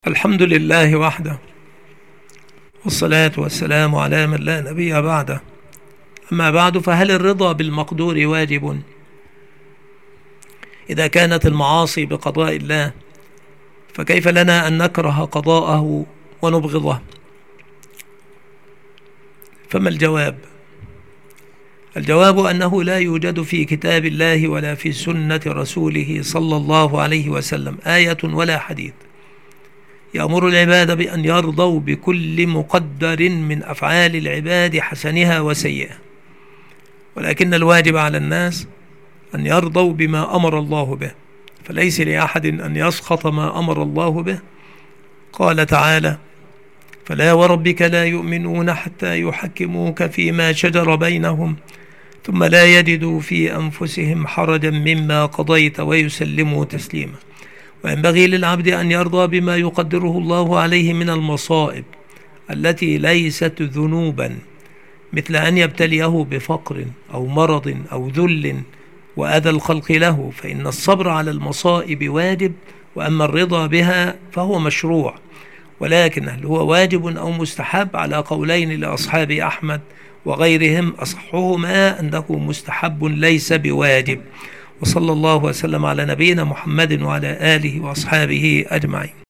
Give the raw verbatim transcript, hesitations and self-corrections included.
الحمد لله وحده، والصلاة والسلام على من لا نبي بعده. أما بعد، فهل الرضا بالمقدور واجب إذا كانت المعاصي بقضاء الله؟ فكيف لنا أن نكره قضاءه ونبغضه؟ فما الجواب؟ الجواب أنه لا يوجد في كتاب الله ولا في سنة رسوله صلى الله عليه وسلم آية ولا حديث يأمر العباد بأن يرضوا بكل مقدر من أفعال العباد حسنها وسيئها، ولكن الواجب على الناس أن يرضوا بما أمر الله به، فليس لأحد أن يسخط ما أمر الله به. قال تعالى: فلا وربك لا يؤمنون حتى يحكموك فيما شجر بينهم ثم لا يجدوا في أنفسهم حرجا مما قضيت ويسلموا تسليما. وينبغي للعبد أن يرضى بما يقدره الله عليه من المصائب التي ليست ذنوبا، مثل أن يبتليه بفقر أو مرض أو ذل وأذى الخلق له، فإن الصبر على المصائب واجب، وأما الرضا بها فهو مشروع. ولكن هل هو واجب أو مستحب؟ على قولين لأصحاب أحمد وغيرهم، أصحهما أنه مستحب ليس بواجب. وصلى الله وسلم على نبينا محمد وعلى آله وأصحابه أجمعين.